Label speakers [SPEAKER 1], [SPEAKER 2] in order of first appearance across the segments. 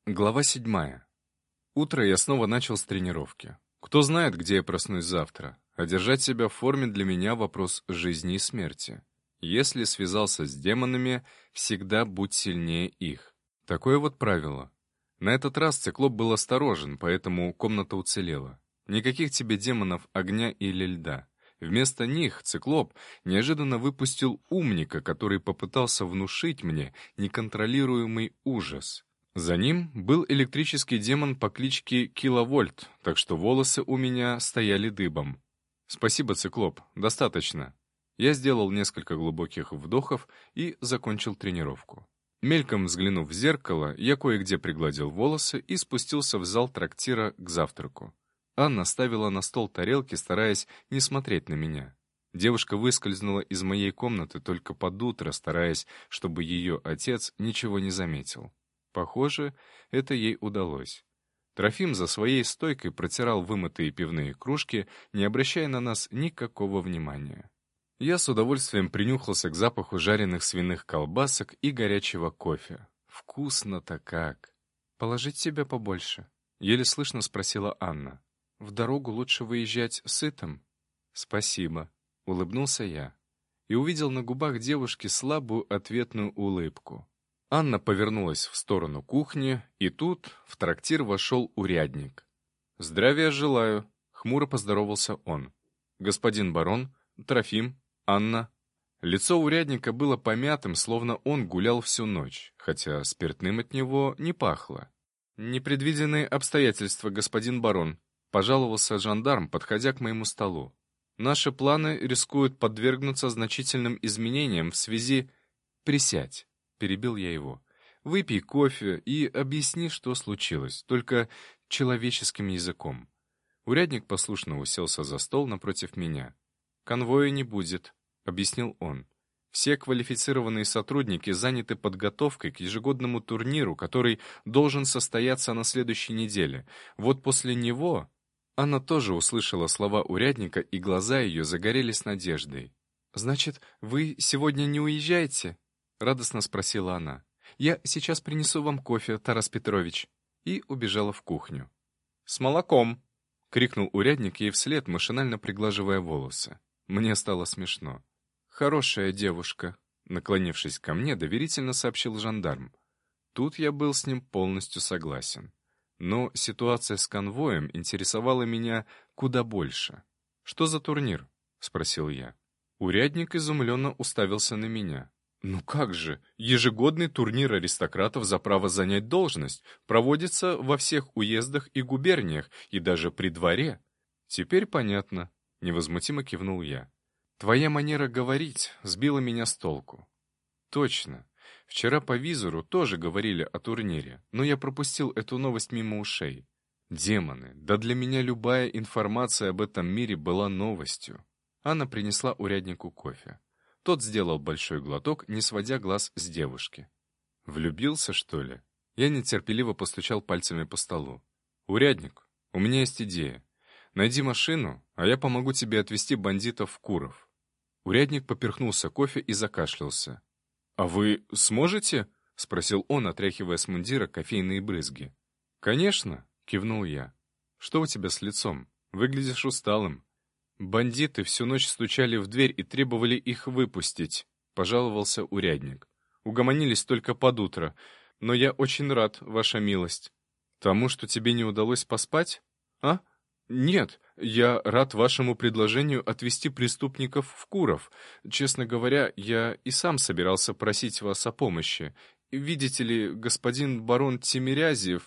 [SPEAKER 1] Глава 7. Утро я снова начал с тренировки. Кто знает, где я проснусь завтра, а держать себя в форме для меня вопрос жизни и смерти. Если связался с демонами, всегда будь сильнее их. Такое вот правило. На этот раз циклоп был осторожен, поэтому комната уцелела. Никаких тебе демонов огня или льда. Вместо них циклоп неожиданно выпустил умника, который попытался внушить мне неконтролируемый ужас. За ним был электрический демон по кличке Киловольт, так что волосы у меня стояли дыбом. «Спасибо, циклоп, достаточно». Я сделал несколько глубоких вдохов и закончил тренировку. Мельком взглянув в зеркало, я кое-где пригладил волосы и спустился в зал трактира к завтраку. Анна ставила на стол тарелки, стараясь не смотреть на меня. Девушка выскользнула из моей комнаты только под утро, стараясь, чтобы ее отец ничего не заметил. Похоже, это ей удалось. Трофим за своей стойкой протирал вымытые пивные кружки, не обращая на нас никакого внимания. Я с удовольствием принюхался к запаху жареных свиных колбасок и горячего кофе. Вкусно-то как! «Положить себе побольше?» — еле слышно спросила Анна. «В дорогу лучше выезжать сытым». «Спасибо», — улыбнулся я. И увидел на губах девушки слабую ответную улыбку. Анна повернулась в сторону кухни, и тут в трактир вошел урядник. «Здравия желаю», — хмуро поздоровался он. «Господин барон, Трофим, Анна». Лицо урядника было помятым, словно он гулял всю ночь, хотя спиртным от него не пахло. «Непредвиденные обстоятельства, господин барон», — пожаловался жандарм, подходя к моему столу. «Наши планы рискуют подвергнуться значительным изменениям в связи...» «Присядь», — перебил я его. «Выпей кофе и объясни, что случилось, только человеческим языком». Урядник послушно уселся за стол напротив меня. «Конвоя не будет», — объяснил он. «Все квалифицированные сотрудники заняты подготовкой к ежегодному турниру, который должен состояться на следующей неделе. Вот после него...» Анна тоже услышала слова урядника, и глаза ее загорелись надеждой. «Значит, вы сегодня не уезжаете?» — радостно спросила она. «Я сейчас принесу вам кофе, Тарас Петрович». И убежала в кухню. «С молоком!» — крикнул урядник ей вслед, машинально приглаживая волосы. Мне стало смешно. «Хорошая девушка», — наклонившись ко мне, доверительно сообщил жандарм. Тут я был с ним полностью согласен. Но ситуация с конвоем интересовала меня куда больше. «Что за турнир?» — спросил я. Урядник изумленно уставился на меня. «Ну как же, ежегодный турнир аристократов за право занять должность проводится во всех уездах и губерниях, и даже при дворе». «Теперь понятно», — невозмутимо кивнул я. «Твоя манера говорить сбила меня с толку». «Точно. Вчера по визору тоже говорили о турнире, но я пропустил эту новость мимо ушей. Демоны, да для меня любая информация об этом мире была новостью». Анна принесла уряднику кофе. Тот сделал большой глоток, не сводя глаз с девушки. «Влюбился, что ли?» Я нетерпеливо постучал пальцами по столу. «Урядник, у меня есть идея. Найди машину, а я помогу тебе отвезти бандитов в Куров». Урядник поперхнулся кофе и закашлялся. «А вы сможете?» — спросил он, отряхивая с мундира кофейные брызги. «Конечно», — кивнул я. «Что у тебя с лицом? Выглядишь усталым». «Бандиты всю ночь стучали в дверь и требовали их выпустить», — пожаловался урядник. «Угомонились только под утро, но я очень рад, ваша милость». «Тому, что тебе не удалось поспать? А? Нет, я рад вашему предложению отвезти преступников в Куров. Честно говоря, я и сам собирался просить вас о помощи. Видите ли, господин барон Тимирязев,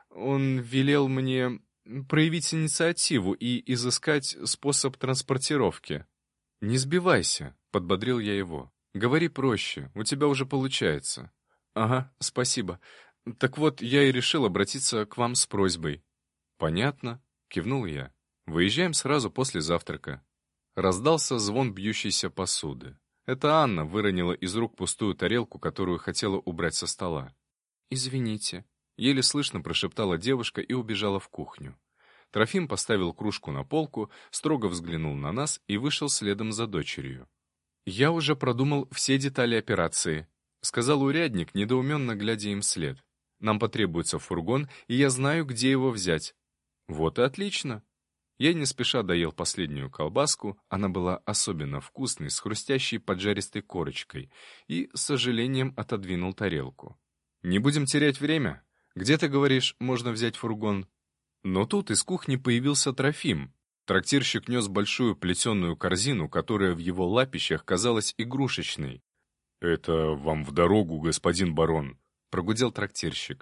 [SPEAKER 1] он велел мне проявить инициативу и изыскать способ транспортировки». «Не сбивайся», — подбодрил я его. «Говори проще, у тебя уже получается». «Ага, спасибо. Так вот, я и решил обратиться к вам с просьбой». «Понятно», — кивнул я. «Выезжаем сразу после завтрака». Раздался звон бьющейся посуды. Это Анна выронила из рук пустую тарелку, которую хотела убрать со стола. «Извините», — еле слышно прошептала девушка и убежала в кухню. Трофим поставил кружку на полку, строго взглянул на нас и вышел следом за дочерью. «Я уже продумал все детали операции», — сказал урядник, недоуменно глядя им вслед. Нам потребуется фургон, и я знаю, где его взять». «Вот и отлично». Я не спеша доел последнюю колбаску, она была особенно вкусной, с хрустящей поджаристой корочкой, и, с сожалением, отодвинул тарелку. «Не будем терять время. Где, ты говоришь, можно взять фургон?» Но тут из кухни появился Трофим. Трактирщик нес большую плетеную корзину, которая в его лапищах казалась игрушечной.
[SPEAKER 2] «Это вам в дорогу, господин барон»,
[SPEAKER 1] — прогудел трактирщик.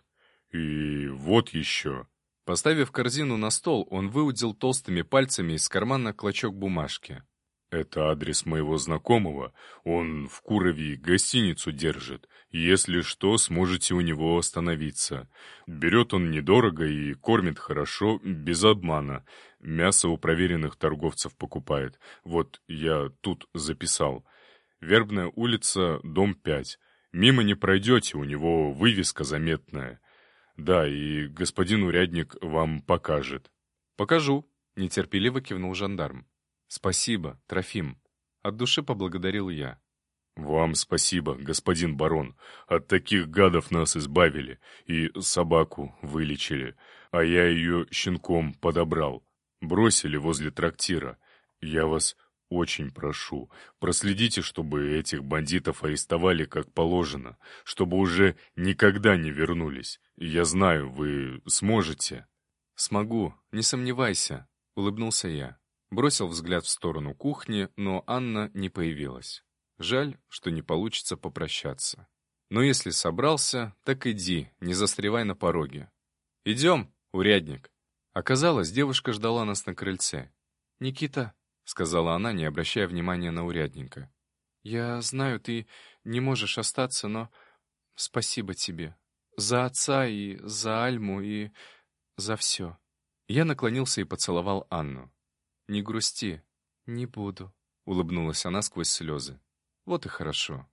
[SPEAKER 2] «И вот еще».
[SPEAKER 1] Поставив корзину на стол, он выудил толстыми пальцами из кармана клочок бумажки.
[SPEAKER 2] «Это адрес моего знакомого. Он в Курове гостиницу держит. Если что, сможете у него остановиться. Берет он недорого и кормит хорошо, без обмана. Мясо у проверенных торговцев покупает. Вот я тут записал. Вербная улица, дом 5. Мимо не пройдете, у него вывеска заметная. Да, и господин урядник вам покажет».
[SPEAKER 1] «Покажу», — нетерпеливо кивнул жандарм. «Спасибо, Трофим». От души поблагодарил я.
[SPEAKER 2] «Вам спасибо, господин барон. От таких гадов нас избавили. И собаку вылечили. А я ее щенком подобрал. Бросили возле трактира. Я вас очень прошу, проследите, чтобы этих бандитов арестовали как положено, чтобы уже никогда не вернулись. Я знаю, вы сможете».
[SPEAKER 1] «Смогу, не сомневайся», — улыбнулся я. Бросил взгляд в сторону кухни, но Анна не появилась. Жаль, что не получится попрощаться. Но если собрался, так иди, не застревай на пороге. «Идем, урядник». Оказалось, девушка ждала нас на крыльце. «Никита», — сказала она, не обращая внимания на урядника. «Я знаю, ты не можешь остаться, но спасибо тебе. За отца и за Альму и за все». Я наклонился и поцеловал Анну. «Не грусти». «Не буду», — улыбнулась она сквозь слезы. «Вот и хорошо».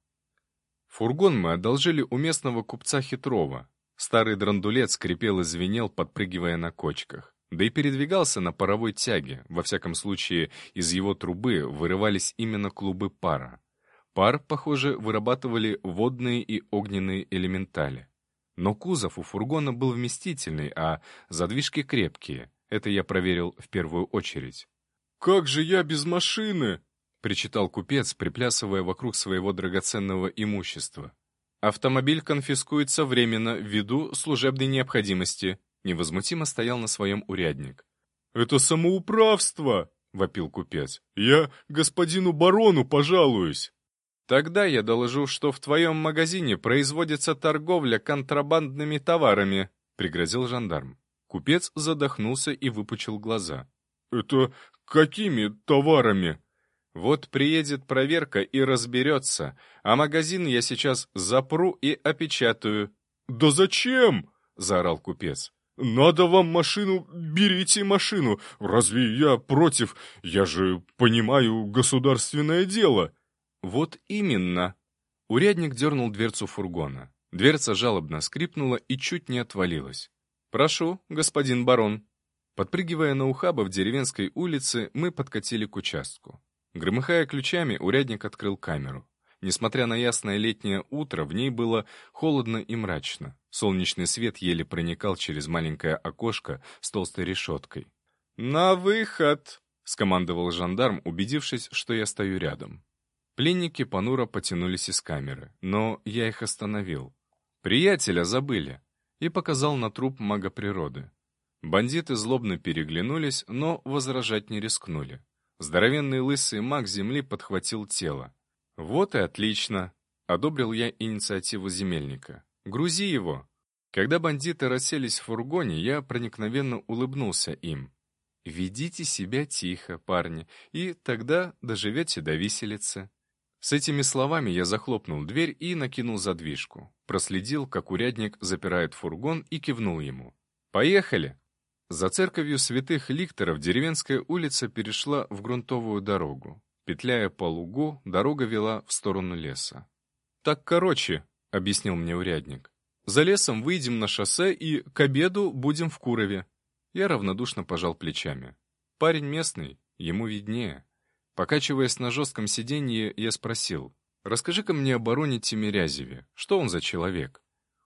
[SPEAKER 1] Фургон мы одолжили у местного купца Хитрова. Старый драндулет скрипел и звенел, подпрыгивая на кочках. Да и передвигался на паровой тяге, во всяком случае, из его трубы вырывались именно клубы пара. Пар, похоже, вырабатывали водные и огненные элементали. Но кузов у фургона был вместительный, а задвижки крепкие. Это я проверил в первую очередь.
[SPEAKER 2] «Как же я без машины?»
[SPEAKER 1] — причитал купец, приплясывая вокруг своего драгоценного имущества. «Автомобиль конфискуется временно ввиду служебной необходимости», — невозмутимо стоял на своем урядник.
[SPEAKER 2] «Это самоуправство!» — вопил купец. «Я господину барону пожалуюсь!»
[SPEAKER 1] «Тогда я доложу, что в твоем магазине производится торговля контрабандными товарами», — пригрозил жандарм. Купец задохнулся и выпучил глаза.
[SPEAKER 2] «Это какими товарами?»
[SPEAKER 1] «Вот приедет проверка и разберется, а магазин я сейчас запру и опечатаю».
[SPEAKER 2] «Да зачем?»
[SPEAKER 1] — заорал купец.
[SPEAKER 2] «Надо вам машину, берите машину. Разве я против? Я же понимаю государственное дело».
[SPEAKER 1] «Вот именно». Урядник дернул дверцу фургона. Дверца жалобно скрипнула и чуть не отвалилась. «Прошу, господин барон». Подпрыгивая на ухабы в деревенской улице, мы подкатили к участку. Громыхая ключами, урядник открыл камеру. Несмотря на ясное летнее утро, в ней было холодно и мрачно. Солнечный свет еле проникал через маленькое окошко с толстой решеткой. «На выход!» — скомандовал жандарм, убедившись, что я стою рядом. Пленники понуро потянулись из камеры, но я их остановил. «Приятеля забыли!» и показал на труп мага природы. Бандиты злобно переглянулись, но возражать не рискнули. Здоровенный лысый маг земли подхватил тело. «Вот и отлично!» — одобрил я инициативу земельника. «Грузи его!» Когда бандиты расселись в фургоне, я проникновенно улыбнулся им. «Ведите себя тихо, парни, и тогда доживете до виселицы». С этими словами я захлопнул дверь и накинул задвижку. Проследил, как урядник запирает фургон, и кивнул ему. «Поехали!» За церковью святых Ликторов деревенская улица перешла в грунтовую дорогу. Петляя по лугу, дорога вела в сторону леса. «Так короче», — объяснил мне урядник. «За лесом выйдем на шоссе и к обеду будем в Курове». Я равнодушно пожал плечами. Парень местный, ему виднее. Покачиваясь на жестком сиденье, я спросил: «Расскажи-ка мне о бароне Тимирязеве. Что он за человек?»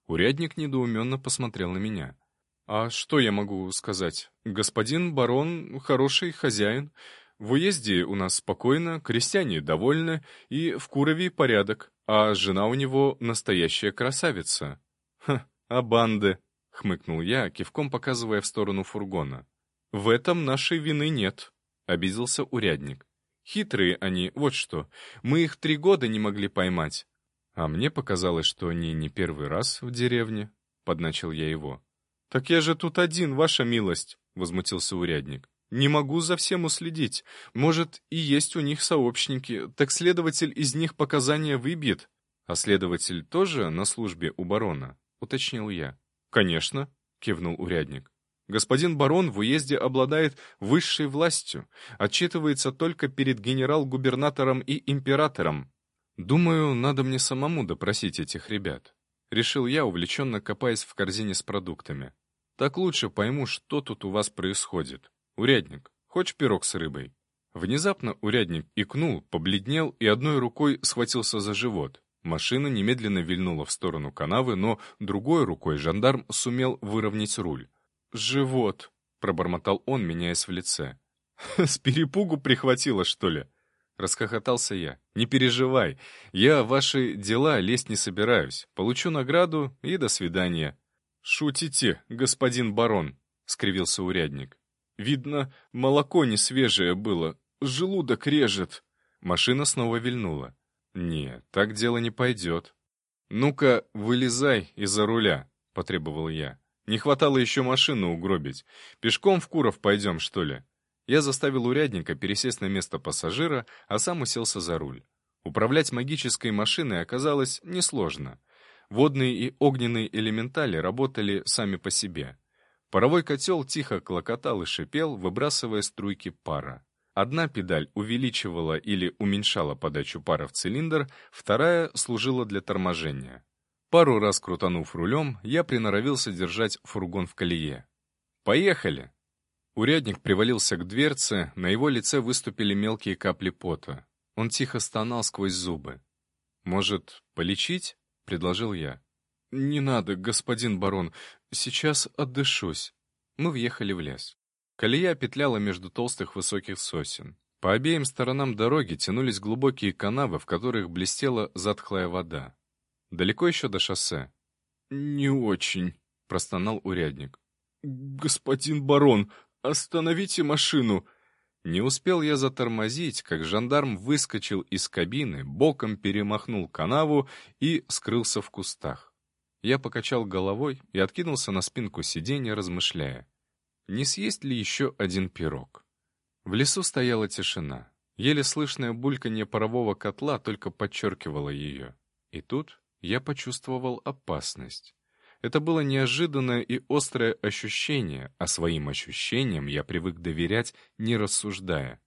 [SPEAKER 1] Урядник недоуменно посмотрел на меня. «А что я могу сказать? Господин барон хороший хозяин. В уезде у нас спокойно, крестьяне довольны, и в Курове порядок, а жена у него настоящая красавица». «Ха, а банды?» — хмыкнул я, кивком показывая в сторону фургона. «В этом нашей вины нет», — обиделся урядник. «Хитрые они, вот что. Мы их 3 года не могли поймать». «А мне показалось, что они не первый раз в деревне», — подначил я его. «Так я же тут один, ваша милость», — возмутился урядник. «Не могу за всем уследить. Может, и есть у них сообщники, так следователь из них показания выбьет». «А следователь тоже на службе у барона?» — уточнил я. «Конечно», — кивнул урядник. «Господин барон в уезде обладает высшей властью, отчитывается только перед генерал-губернатором и императором. Думаю, надо мне самому допросить этих ребят». Решил я, увлеченно копаясь в корзине с продуктами. «Так лучше пойму, что тут у вас происходит. Урядник, хочешь пирог с рыбой?» Внезапно урядник икнул, побледнел и одной рукой схватился за живот. Машина немедленно вильнула в сторону канавы, но другой рукой жандарм сумел выровнять руль. «Живот», — пробормотал он, меняясь в лице. «С перепугу прихватило, что ли?» Расхохотался я. «Не переживай, я в ваши дела лезть не собираюсь. Получу награду и до свидания». «Шутите, господин барон», — скривился урядник. «Видно, молоко не свежее было, желудок режет». Машина снова вильнула. «Не, так дело не пойдет». «Ну-ка, вылезай из-за руля», — потребовал я. «Не хватало еще машину угробить. Пешком в Куров пойдем, что ли?» Я заставил урядника пересесть на место пассажира, а сам уселся за руль. Управлять магической машиной оказалось несложно. Водные и огненные элементали работали сами по себе. Паровой котел тихо клокотал и шипел, выбрасывая струйки пара. Одна педаль увеличивала или уменьшала подачу пара в цилиндр, вторая служила для торможения. Пару раз крутанув рулем, я приноровился держать фургон в колее. «Поехали!» Урядник привалился к дверце, на его лице выступили мелкие капли пота. Он тихо стонал сквозь зубы. «Может, полечить?» — предложил я. «Не надо, господин барон, сейчас отдышусь». Мы въехали в лес. Колея петляла между толстых высоких сосен. По обеим сторонам дороги тянулись глубокие канавы, в которых блестела затхлая вода. «Далеко еще до шоссе?» «Не очень», — простонал урядник. «Господин барон, остановите машину!» Не успел я затормозить, как жандарм выскочил из кабины, боком перемахнул канаву и скрылся в кустах. Я покачал головой и откинулся на спинку сиденья, размышляя. Не съесть ли еще один пирог? В лесу стояла тишина. Еле слышное бульканье парового котла только подчеркивало ее. И тут я почувствовал опасность. Это было неожиданное и острое ощущение, а своим ощущениям я привык доверять, не рассуждая.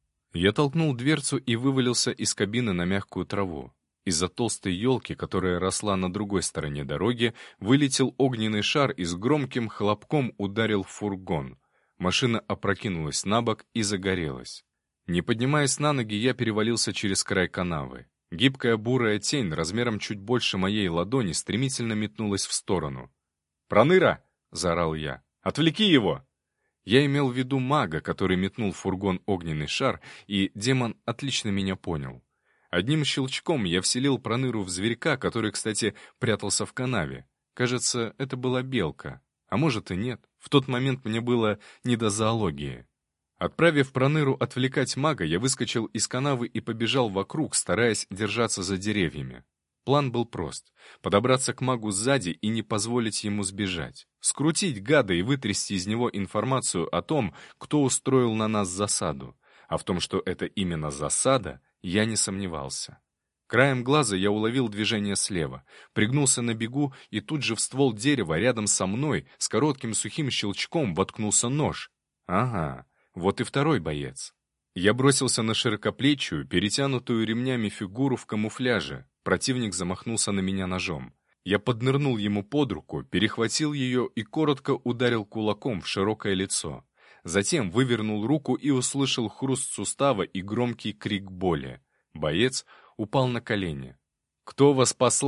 [SPEAKER 1] Я толкнул дверцу и вывалился из кабины на мягкую траву. Из-за толстой елки, которая росла на другой стороне дороги, вылетел огненный шар и с громким хлопком ударил в фургон. Машина опрокинулась на бок и загорелась. Не поднимаясь на ноги, я перевалился через край канавы. Гибкая бурая тень размером чуть больше моей ладони стремительно метнулась в сторону. «Проныра!» — заорал я. «Отвлеки его!» Я имел в виду мага, который метнул в фургон огненный шар, и демон отлично меня понял. Одним щелчком я вселил Проныру в зверька, который, кстати, прятался в канаве. Кажется, это была белка. А может и нет. В тот момент мне было не до зоологии. Отправив Проныру отвлекать мага, я выскочил из канавы и побежал вокруг, стараясь держаться за деревьями. План был прост — подобраться к магу сзади и не позволить ему сбежать. Скрутить гада и вытрясти из него информацию о том, кто устроил на нас засаду. А в том, что это именно засада, я не сомневался. Краем глаза я уловил движение слева, пригнулся на бегу, и тут же в ствол дерева рядом со мной с коротким сухим щелчком воткнулся нож. Ага. Вот и второй боец. Я бросился на широкоплечую, перетянутую ремнями фигуру в камуфляже. Противник замахнулся на меня ножом. Я поднырнул ему под руку, перехватил ее и коротко ударил кулаком в широкое лицо. Затем вывернул руку и услышал хруст сустава и громкий крик боли. Боец упал на колени. «Кто вас послал?»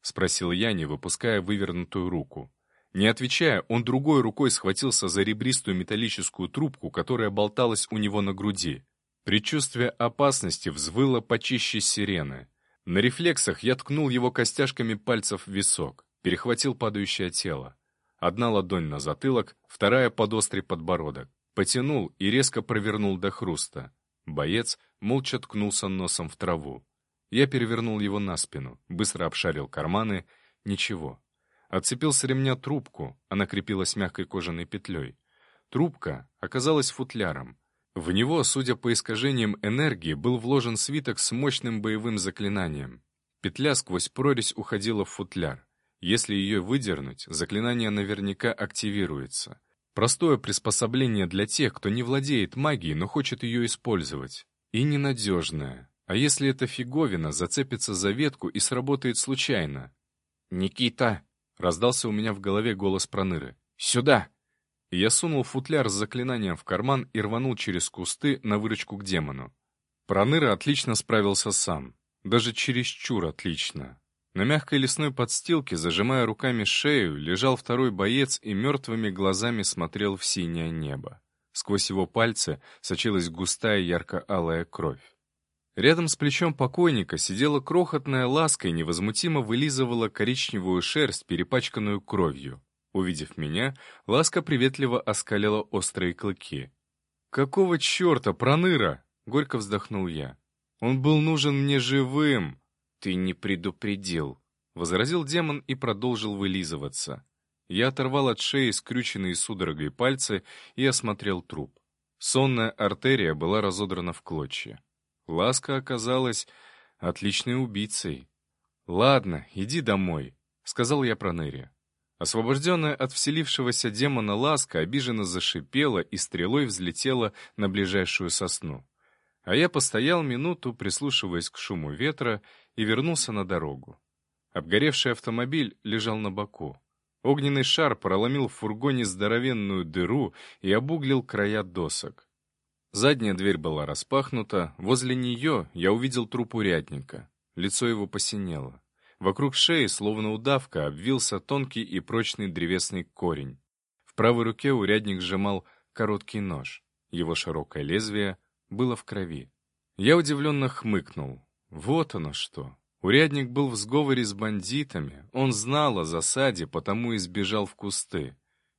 [SPEAKER 1] спросил я, не выпуская вывернутую руку. Не отвечая, он другой рукой схватился за ребристую металлическую трубку, которая болталась у него на груди. Предчувствие опасности взвыло почище сирены. На рефлексах я ткнул его костяшками пальцев в висок, перехватил падающее тело. Одна ладонь на затылок, вторая под острый подбородок. Потянул и резко провернул до хруста. Боец молча ткнулся носом в траву. Я перевернул его на спину, быстро обшарил карманы. Ничего. Отцепил с ремня трубку, она крепилась мягкой кожаной петлей. Трубка оказалась футляром. В него, судя по искажениям энергии, был вложен свиток с мощным боевым заклинанием. Петля сквозь прорезь уходила в футляр. Если ее выдернуть, заклинание наверняка активируется. Простое приспособление для тех, кто не владеет магией, но хочет ее использовать. И ненадежное. А если эта фиговина зацепится за ветку и сработает случайно? «Никита!» — раздался у меня в голове голос Проныры. «Сюда!» И я сунул футляр с заклинанием в карман и рванул через кусты на выручку к демону. Проныра отлично справился сам. Даже чересчур отлично. На мягкой лесной подстилке, зажимая руками шею, лежал второй боец и мертвыми глазами смотрел в синее небо. Сквозь его пальцы сочилась густая ярко-алая кровь. Рядом с плечом покойника сидела крохотная ласка и невозмутимо вылизывала коричневую шерсть, перепачканную кровью. Увидев меня, ласка приветливо оскалила острые клыки. «Какого черта, Проныра?» — горько вздохнул я. «Он был нужен мне живым!» «Ты не предупредил!» — возразил демон и продолжил вылизываться. Я оторвал от шеи скрюченные судорогой пальцы и осмотрел труп. Сонная артерия была разодрана в клочья. Ласка оказалась отличной убийцей. «Ладно, иди домой», — сказал я Проныре. Освобожденная от вселившегося демона Ласка обиженно зашипела и стрелой взлетела на ближайшую сосну. А я постоял минуту, прислушиваясь к шуму ветра, и вернулся на дорогу. Обгоревший автомобиль лежал на боку. Огненный шар проломил в фургоне здоровенную дыру и обуглил края досок. Задняя дверь была распахнута, возле нее я увидел труп урядника. Лицо его посинело. Вокруг шеи, словно удавка, обвился тонкий и прочный древесный корень. В правой руке урядник сжимал короткий нож. Его широкое лезвие было в крови. Я удивленно хмыкнул. Вот оно что. Урядник был в сговоре с бандитами, он знал о засаде, потому и сбежал в кусты.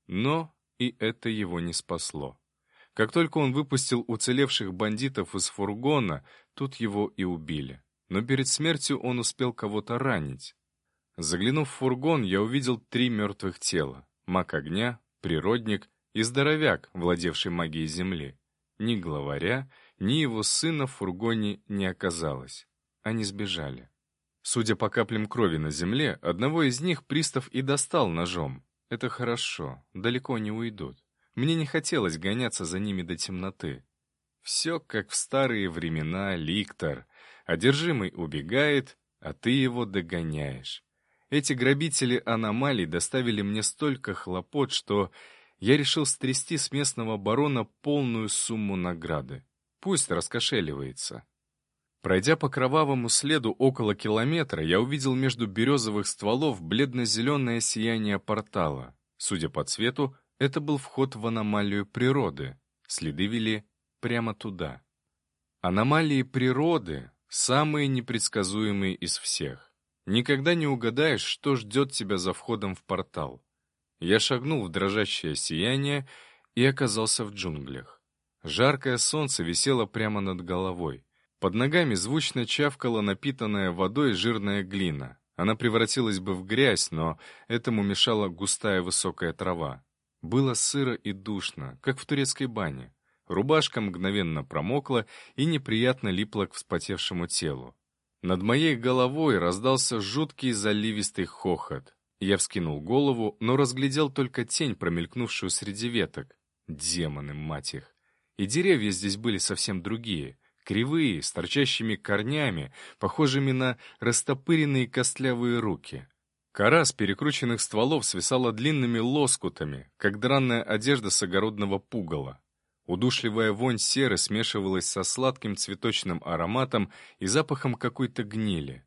[SPEAKER 1] Но и это его не спасло. Как только он выпустил уцелевших бандитов из фургона, тут его и убили. Но перед смертью он успел кого-то ранить. Заглянув в фургон, я увидел 3 мертвых тела. Маг огня, природник и здоровяк, владевший магией земли. Ни главаря, ни его сына в фургоне не оказалось. Они сбежали. Судя по каплям крови на земле, одного из них пристав и достал ножом. Это хорошо, далеко не уйдут. Мне не хотелось гоняться за ними до темноты. Все как в старые времена, Ликтор. Одержимый убегает, а ты его догоняешь. Эти грабители аномалий доставили мне столько хлопот, что я решил стрясти с местного барона полную сумму награды. Пусть раскошеливается. Пройдя по кровавому следу около километра, я увидел между березовых стволов бледно-зеленое сияние портала. Судя по цвету, это был вход в аномалию природы. Следы вели прямо туда. Аномалии природы — самые непредсказуемые из всех. Никогда не угадаешь, что ждет тебя за входом в портал. Я шагнул в дрожащее сияние и оказался в джунглях. Жаркое солнце висело прямо над головой. Под ногами звучно чавкала напитанная водой жирная глина. Она превратилась бы в грязь, но этому мешала густая высокая трава. Было сыро и душно, как в турецкой бане. Рубашка мгновенно промокла и неприятно липла к вспотевшему телу. Над моей головой раздался жуткий заливистый хохот. Я вскинул голову, но разглядел только тень, промелькнувшую среди веток. Демоны, мать их! И деревья здесь были совсем другие. Кривые, с торчащими корнями, похожими на растопыренные костлявые руки. Кора с перекрученных стволов свисала длинными лоскутами, как дранная одежда с огородного пугала. Удушливая вонь серы смешивалась со сладким цветочным ароматом и запахом какой-то гнили.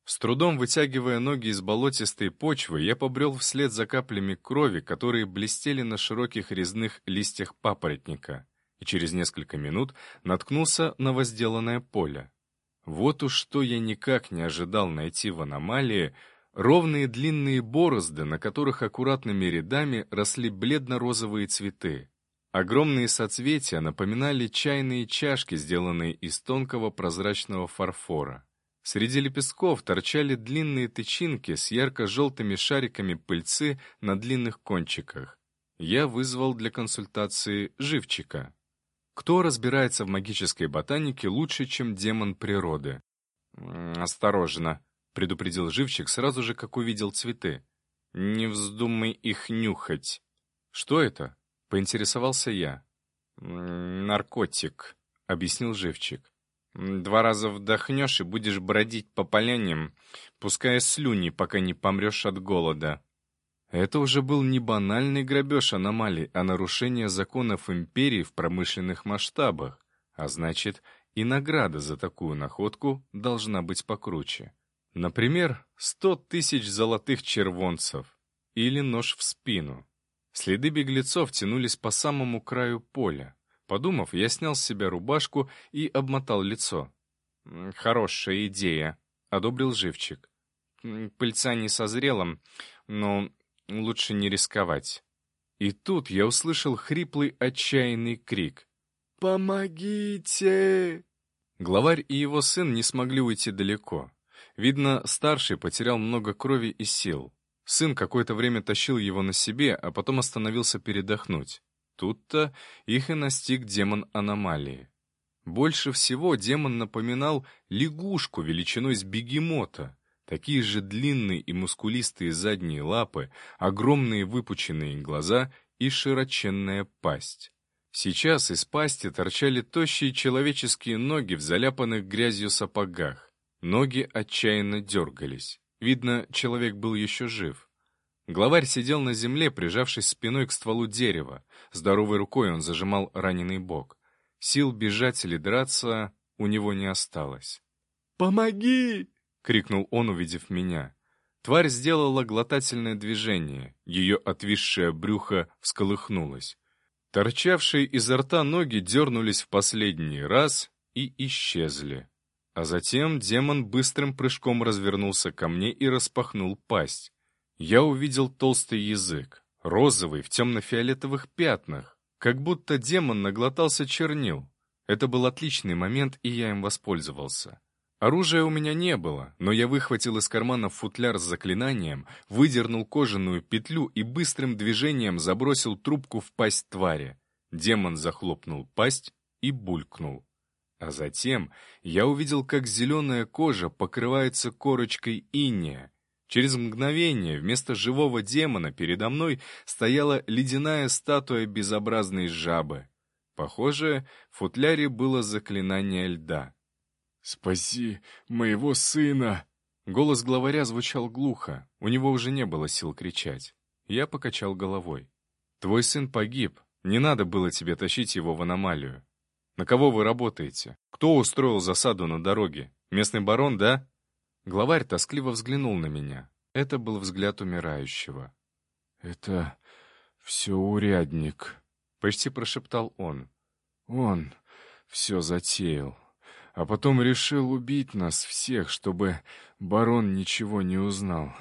[SPEAKER 1] С трудом вытягивая ноги из болотистой почвы, я побрел вслед за каплями крови, которые блестели на широких резных листьях папоротника, и через несколько минут наткнулся на возделанное поле. Вот уж что я никак не ожидал найти в аномалии: ровные длинные борозды, на которых аккуратными рядами росли бледно-розовые цветы. Огромные соцветия напоминали чайные чашки, сделанные из тонкого прозрачного фарфора. Среди лепестков торчали длинные тычинки с ярко-желтыми шариками пыльцы на длинных кончиках. Я вызвал для консультации живчика. Кто разбирается в магической ботанике лучше, чем демон природы? «Осторожно», — предупредил живчик сразу же, как увидел цветы. «Не вздумай их нюхать». «Что это?» — поинтересовался я. «Наркотик», — объяснил живчик. 2 раза вдохнешь и будешь бродить по поляне, пуская слюни, пока не помрешь от голода». Это уже был не банальный грабеж аномалий, а нарушение законов империи в промышленных масштабах. А значит, и награда за такую находку должна быть покруче. Например, 100 тысяч золотых червонцев или нож в спину. Следы беглецов тянулись по самому краю поля. Подумав, я снял с себя рубашку и обмотал лицо. «Хорошая идея», — одобрил живчик. «Пыльца не созрела, но лучше не рисковать». И тут я услышал хриплый отчаянный крик. «Помогите!» Главарь и его сын не смогли уйти далеко. Видно, старший потерял много крови и сил. Сын какое-то время тащил его на себе, а потом остановился передохнуть. Тут-то их и настиг демон аномалии. Больше всего демон напоминал лягушку величиной с бегемота. Такие же длинные и мускулистые задние лапы, огромные выпученные глаза и широченная пасть. Сейчас из пасти торчали тощие человеческие ноги в заляпанных грязью сапогах. Ноги отчаянно дергались. Видно, человек был еще жив. Главарь сидел на земле, прижавшись спиной к стволу дерева. Здоровой рукой он зажимал раненый бок. Сил бежать или драться у него не осталось. «Помоги!» — крикнул он, увидев меня. Тварь сделала глотательное движение. Ее отвисшее брюхо всколыхнулось. Торчавшие изо рта ноги дернулись в последний раз и исчезли. А затем демон быстрым прыжком развернулся ко мне и распахнул пасть. Я увидел толстый язык, розовый, в темно-фиолетовых пятнах, как будто демон наглотался чернил. Это был отличный момент, и я им воспользовался. Оружия у меня не было, но я выхватил из кармана футляр с заклинанием, выдернул кожаную петлю и быстрым движением забросил трубку в пасть твари. Демон захлопнул пасть и булькнул. А затем я увидел, как зеленая кожа покрывается корочкой инея. Через мгновение вместо живого демона передо мной стояла ледяная статуя безобразной жабы. Похоже, в футляре было заклинание льда.
[SPEAKER 2] «Спаси моего сына!»
[SPEAKER 1] Голос главаря звучал глухо, у него уже не было сил кричать. Я покачал головой. «Твой сын погиб, не надо было тебе тащить его в аномалию. На кого вы работаете? Кто устроил засаду на дороге? Местный барон, да?» Главарь тоскливо взглянул на меня. Это был взгляд умирающего.
[SPEAKER 2] «Это все урядник»,
[SPEAKER 1] — почти прошептал он.
[SPEAKER 2] «Он все затеял, а потом решил убить нас всех, чтобы барон ничего не узнал.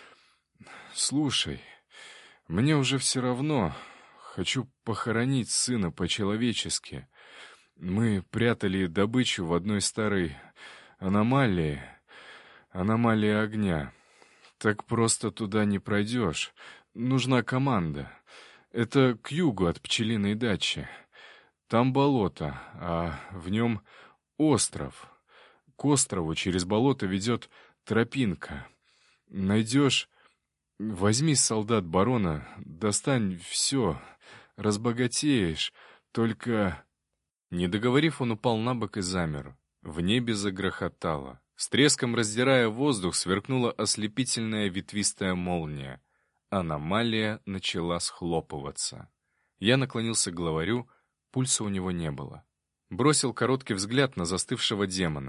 [SPEAKER 2] Слушай, мне уже все равно. Хочу похоронить сына по-человечески. Мы прятали добычу в одной старой аномалии огня. Так просто туда не пройдешь. Нужна команда. Это к югу от пчелиной дачи. Там болото, а в нем остров. К острову через болото ведет тропинка. Найдешь, возьми солдат барона, достань все, разбогатеешь, только...»
[SPEAKER 1] Не договорив, он упал на бок и замер. В небе загрохотало. С треском раздирая воздух, сверкнула ослепительная ветвистая молния. Аномалия начала схлопываться. Я наклонился к главарю, пульса у него не было. Бросил короткий взгляд на застывшего демона.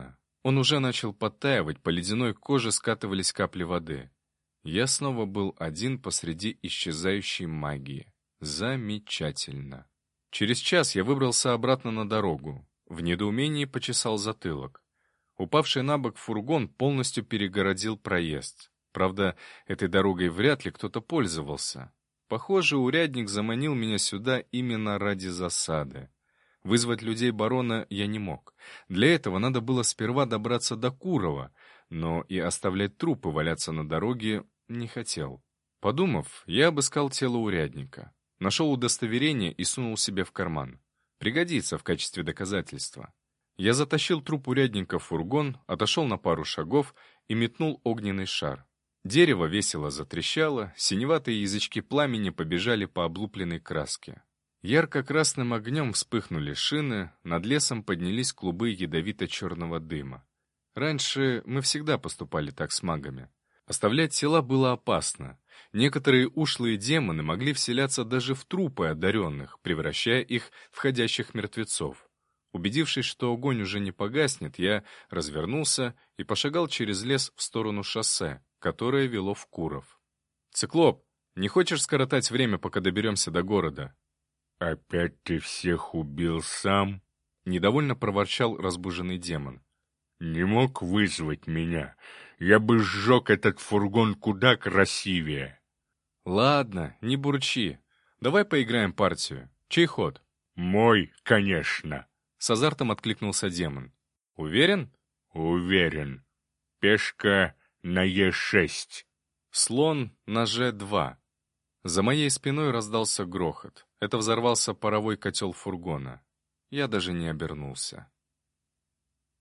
[SPEAKER 1] Он уже начал подтаивать, по ледяной коже скатывались капли воды. Я снова был один посреди исчезающей магии. Замечательно. Через час я выбрался обратно на дорогу. В недоумении почесал затылок. Упавший на бок фургон полностью перегородил проезд. Правда, этой дорогой вряд ли кто-то пользовался. Похоже, урядник заманил меня сюда именно ради засады. Вызвать людей барона я не мог. Для этого надо было сперва добраться до Курова, но и оставлять трупы валяться на дороге не хотел. Подумав, я обыскал тело урядника. Нашел удостоверение и сунул себе в карман. Пригодится в качестве доказательства. Я затащил труп урядника в фургон, отошел на пару шагов и метнул огненный шар. Дерево весело затрещало, синеватые язычки пламени побежали по облупленной краске. Ярко-красным огнем вспыхнули шины, над лесом поднялись клубы ядовито-черного дыма. Раньше мы всегда поступали так с магами. Оставлять тела было опасно. Некоторые ушлые демоны могли вселяться даже в трупы одаренных, превращая их в ходящих мертвецов. Убедившись, что огонь уже не погаснет, я развернулся и пошагал через лес в сторону шоссе, которое вело в Куров. «Циклоп, не хочешь скоротать время, пока доберемся до города?»
[SPEAKER 2] «Опять ты всех убил сам?»
[SPEAKER 1] — недовольно проворчал разбуженный демон.
[SPEAKER 2] «Не мог вызвать меня. Я бы сжег этот фургон куда красивее».
[SPEAKER 1] «Ладно, не бурчи. Давай поиграем партию. Чей ход?»
[SPEAKER 2] «Мой, конечно».
[SPEAKER 1] С азартом откликнулся демон. «Уверен?»
[SPEAKER 2] «Уверен. Пешка на Е6».
[SPEAKER 1] «Слон на Ж2». За моей спиной раздался грохот. Это взорвался паровой котел фургона. Я даже не обернулся.